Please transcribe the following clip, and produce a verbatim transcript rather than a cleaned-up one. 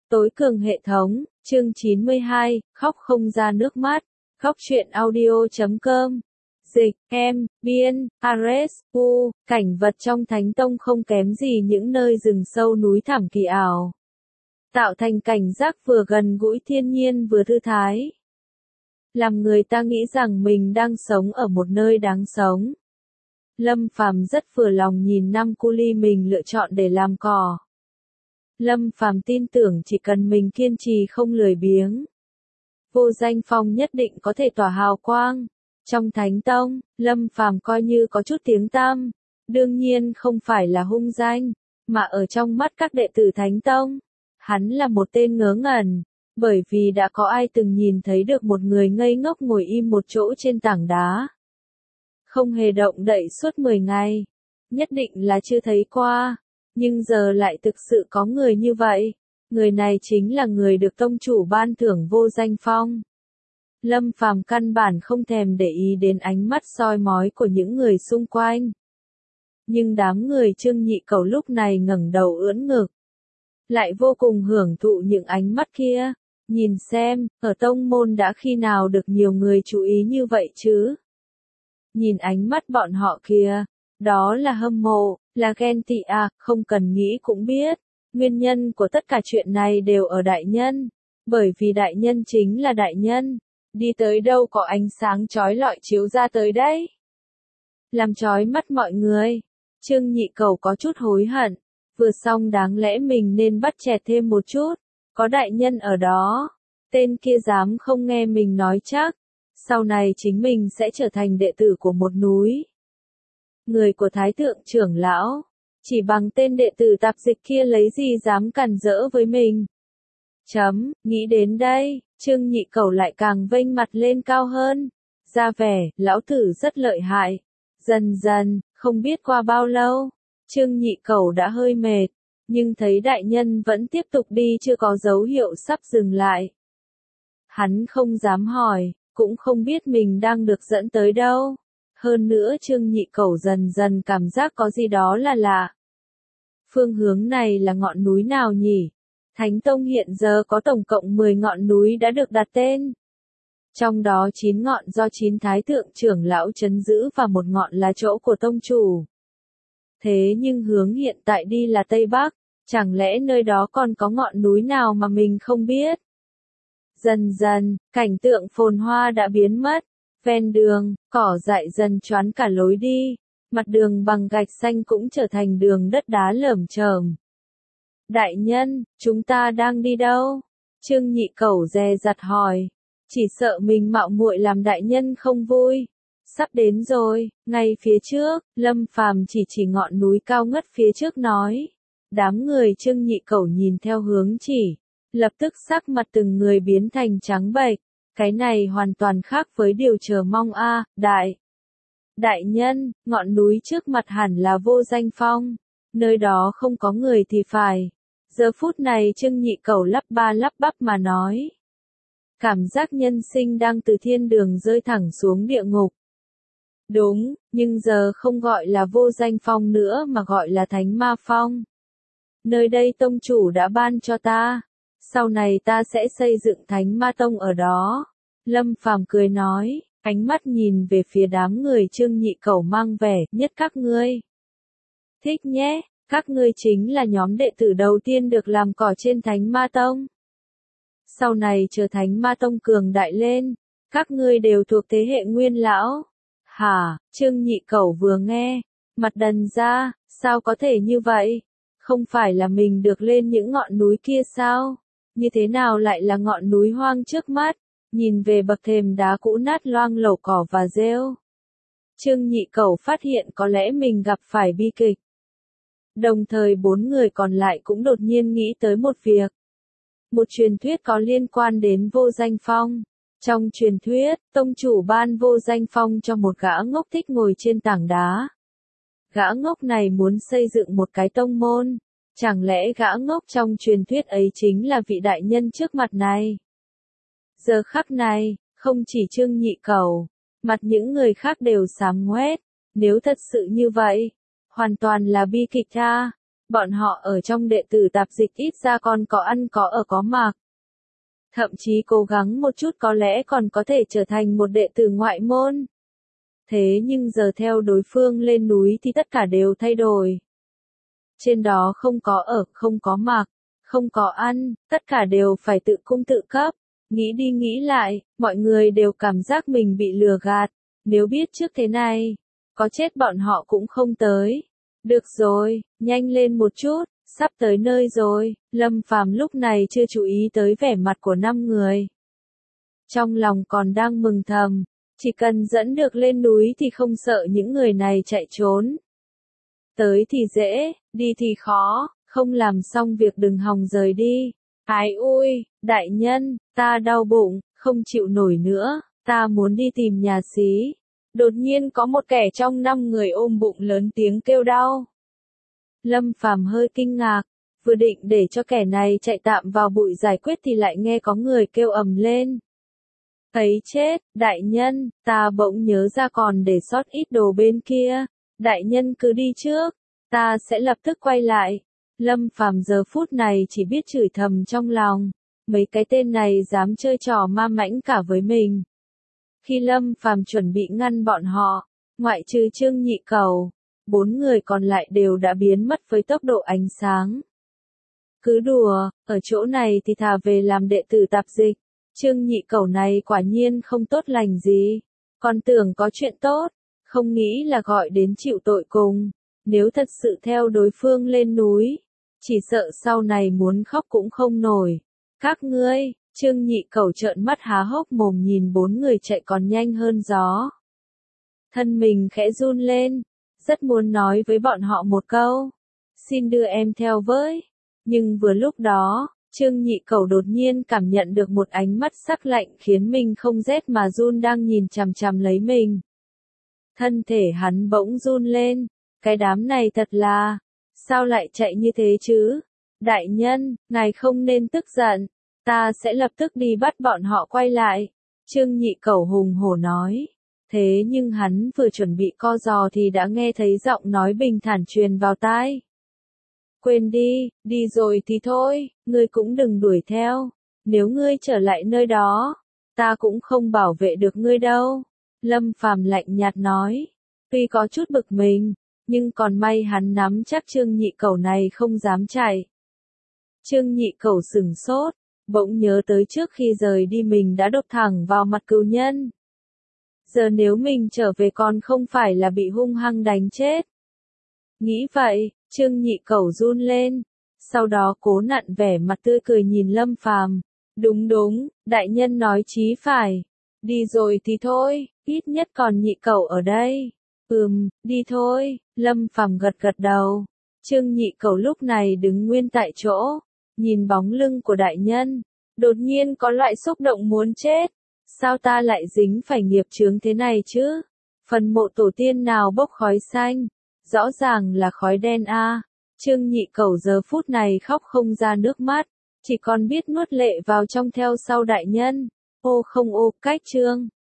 Tối cường hệ thống, chương chín mươi hai, khóc không ra nước mắt, khóc truyện audio chấm com. Dịch, em, biên, Ares, U, cảnh vật trong Thánh Tông không kém gì những nơi rừng sâu núi thẳm kỳ ảo. Tạo thành cảnh giác vừa gần gũi thiên nhiên vừa thư thái. Làm người ta nghĩ rằng mình đang sống ở một nơi đáng sống. Lâm Phàm rất vừa lòng nhìn năm cu li mình lựa chọn để làm cỏ. Lâm Phàm tin tưởng chỉ cần mình kiên trì không lười biếng, Vô Danh Phong nhất định có thể tỏa hào quang. Trong Thánh Tông, Lâm Phàm coi như có chút tiếng tăm, đương nhiên không phải là hung danh, mà ở trong mắt các đệ tử Thánh Tông, hắn là một tên ngớ ngẩn, bởi vì đã có ai từng nhìn thấy được một người ngây ngốc ngồi im một chỗ trên tảng đá, không hề động đậy suốt mười ngày, nhất định là chưa thấy qua. Nhưng giờ lại thực sự có người như vậy. Người này chính là người được tông chủ ban thưởng Vô Danh Phong. Lâm Phàm căn bản không thèm để ý đến ánh mắt soi mói của những người xung quanh. Nhưng đám người Trương Nhị Cẩu lúc này ngẩng đầu ưỡn ngực, lại vô cùng hưởng thụ những ánh mắt kia. Nhìn xem, ở tông môn đã khi nào được nhiều người chú ý như vậy chứ? Nhìn ánh mắt bọn họ kia, đó là hâm mộ, là ghen tị à, không cần nghĩ cũng biết. Nguyên nhân của tất cả chuyện này đều ở đại nhân. Bởi vì đại nhân chính là đại nhân. Đi tới đâu có ánh sáng chói lọi chiếu ra tới đấy. Làm chói mắt mọi người. Trương Nhị Cẩu có chút hối hận. Vừa xong đáng lẽ mình nên bắt chẹt thêm một chút. Có đại nhân ở đó. Tên kia dám không nghe mình nói chắc. Sau này chính mình sẽ trở thành đệ tử của một núi. Người của Thái Thượng trưởng lão. Chỉ bằng tên đệ tử tạp dịch kia lấy gì dám cản rỡ với mình. Chấm, nghĩ đến đây, Trương Nhị Cẩu lại càng vênh mặt lên cao hơn. Ra vẻ, lão tử rất lợi hại. Dần dần, không biết qua bao lâu, Trương Nhị Cẩu đã hơi mệt, nhưng thấy đại nhân vẫn tiếp tục đi chưa có dấu hiệu sắp dừng lại. Hắn không dám hỏi, cũng không biết mình đang được dẫn tới đâu. Hơn nữa Trương Nhị Cẩu dần dần cảm giác có gì đó là lạ. Phương hướng này là ngọn núi nào nhỉ? Thánh Tông hiện giờ có tổng cộng mười ngọn núi đã được đặt tên. Trong đó chín ngọn do chín thái thượng trưởng lão trấn giữ và một ngọn là chỗ của tông chủ. Thế nhưng hướng hiện tại đi là Tây Bắc, chẳng lẽ nơi đó còn có ngọn núi nào mà mình không biết? Dần dần, cảnh tượng phồn hoa đã biến mất. Ven đường, cỏ dại dần choán cả lối đi, mặt đường bằng gạch xanh cũng trở thành đường đất đá lởm chởm. Đại nhân, chúng ta đang đi đâu? Trương Nhị Cẩu dè dặt hỏi, chỉ sợ mình mạo muội làm đại nhân không vui. Sắp đến rồi, ngay phía trước, Lâm Phàm chỉ chỉ ngọn núi cao ngất phía trước nói. Đám người Trương Nhị Cẩu nhìn theo hướng chỉ, lập tức sắc mặt từng người biến thành trắng bệch. Cái này hoàn toàn khác với điều chờ mong a, à, đại. Đại nhân, ngọn núi trước mặt hẳn là Vô Danh Phong. Nơi đó không có người thì phải. Giờ phút này Trương Nhị Cẩu lắp ba lắp bắp mà nói. Cảm giác nhân sinh đang từ thiên đường rơi thẳng xuống địa ngục. Đúng, nhưng giờ không gọi là Vô Danh Phong nữa mà gọi là Thánh Ma Phong. Nơi đây tông chủ đã ban cho ta. Sau này ta sẽ xây dựng Thánh Ma Tông ở đó. Lâm Phàm cười nói, ánh mắt nhìn về phía đám người Trương Nhị Cẩu mang vẻ nhất các ngươi. Thích nhé, các ngươi chính là nhóm đệ tử đầu tiên được làm cỏ trên Thánh Ma Tông. Sau này chờ Thánh Ma Tông cường đại lên, các ngươi đều thuộc thế hệ nguyên lão. Hả, Trương Nhị Cẩu vừa nghe, mặt đần ra, sao có thể như vậy? Không phải là mình được lên những ngọn núi kia sao? Như thế nào lại là ngọn núi hoang trước mắt? Nhìn về bậc thềm đá cũ nát loang lổ cỏ và rêu. Trương Nhị Cẩu phát hiện có lẽ mình gặp phải bi kịch. Đồng thời bốn người còn lại cũng đột nhiên nghĩ tới một việc. Một truyền thuyết có liên quan đến Vô Danh Phong. Trong truyền thuyết, tông chủ ban Vô Danh Phong cho một gã ngốc thích ngồi trên tảng đá. Gã ngốc này muốn xây dựng một cái tông môn. Chẳng lẽ gã ngốc trong truyền thuyết ấy chính là vị đại nhân trước mặt này? Giờ khắc này, không chỉ Trương Nhị Cẩu, mặt những người khác đều xám ngoét. Nếu thật sự như vậy, hoàn toàn là bi kịch a. bọn họ ở trong đệ tử tạp dịch ít ra còn có ăn có ở có mặc. Thậm chí cố gắng một chút có lẽ còn có thể trở thành một đệ tử ngoại môn. Thế nhưng giờ theo đối phương lên núi thì tất cả đều thay đổi. Trên đó không có ở, không có mặc, không có ăn, tất cả đều phải tự cung tự cấp. Nghĩ đi nghĩ lại, mọi người đều cảm giác mình bị lừa gạt. Nếu biết trước thế này, có chết bọn họ cũng không tới. Được rồi, nhanh lên một chút, sắp tới nơi rồi. Lâm Phàm lúc này chưa chú ý tới vẻ mặt của năm người. Trong lòng còn đang mừng thầm, chỉ cần dẫn được lên núi thì không sợ những người này chạy trốn. Tới thì dễ, đi thì khó, không làm xong việc đừng hòng rời đi. Ái ui, đại nhân, ta đau bụng, không chịu nổi nữa, ta muốn đi tìm nhà xí. Đột nhiên có một kẻ trong năm người ôm bụng lớn tiếng kêu đau. Lâm Phàm hơi kinh ngạc, vừa định để cho kẻ này chạy tạm vào bụi giải quyết thì lại nghe có người kêu ầm lên. Thấy chết, đại nhân, ta bỗng nhớ ra còn để sót ít đồ bên kia. Đại nhân cứ đi trước, ta sẽ lập tức quay lại. Lâm Phàm giờ phút này chỉ biết chửi thầm trong lòng, mấy cái tên này dám chơi trò ma mãnh cả với mình. Khi Lâm Phàm chuẩn bị ngăn bọn họ, ngoại trừ Trương Nhị Cẩu, bốn người còn lại đều đã biến mất với tốc độ ánh sáng. Cứ đùa, ở chỗ này thì thà về làm đệ tử tạp dịch. Trương Nhị Cẩu này quả nhiên không tốt lành gì, còn tưởng có chuyện tốt, không nghĩ là gọi đến chịu tội cùng. Nếu thật sự theo đối phương lên núi, chỉ sợ sau này muốn khóc cũng không nổi. Các ngươi, Trương Nhị Cẩu trợn mắt há hốc mồm nhìn bốn người chạy còn nhanh hơn gió. Thân mình khẽ run lên, rất muốn nói với bọn họ một câu, xin đưa em theo với. Nhưng vừa lúc đó, Trương Nhị Cẩu đột nhiên cảm nhận được một ánh mắt sắc lạnh khiến mình không rét mà run đang nhìn chằm chằm lấy mình. Thân thể hắn bỗng run lên, cái đám này thật là, sao lại chạy như thế chứ? Đại nhân, ngài không nên tức giận, ta sẽ lập tức đi bắt bọn họ quay lại. Trương Nhị Cẩu hùng hổ nói. Thế nhưng hắn vừa chuẩn bị co giò thì đã nghe thấy giọng nói bình thản truyền vào tai. Quên đi, đi rồi thì thôi, ngươi cũng đừng đuổi theo. Nếu ngươi trở lại nơi đó, ta cũng không bảo vệ được ngươi đâu. Lâm Phàm lạnh nhạt nói. Tuy có chút bực mình, nhưng còn may hắn nắm chắc Trương Nhị Cẩu này không dám chạy. Trương Nhị Cẩu sửng sốt, bỗng nhớ tới trước khi rời đi mình đã đập thẳng vào mặt cừu nhân. Giờ nếu mình trở về còn không phải là bị hung hăng đánh chết. Nghĩ vậy, Trương Nhị Cẩu run lên, sau đó cố nặn vẻ mặt tươi cười nhìn Lâm Phàm. Đúng đúng, đại nhân nói chí phải. Đi rồi thì thôi, ít nhất còn Nhị Cẩu ở đây. Ừm, đi thôi, Lâm Phàm gật gật đầu. Trương Nhị Cẩu lúc này đứng nguyên tại chỗ, nhìn bóng lưng của đại nhân, đột nhiên có loại xúc động muốn chết. Sao ta lại dính phải nghiệp chướng thế này chứ? Phần mộ tổ tiên nào bốc khói xanh? Rõ ràng là khói đen a. À. Trương Nhị Cẩu giờ phút này khóc không ra nước mắt, chỉ còn biết nuốt lệ vào trong theo sau đại nhân. Ô không ô, cách Trương.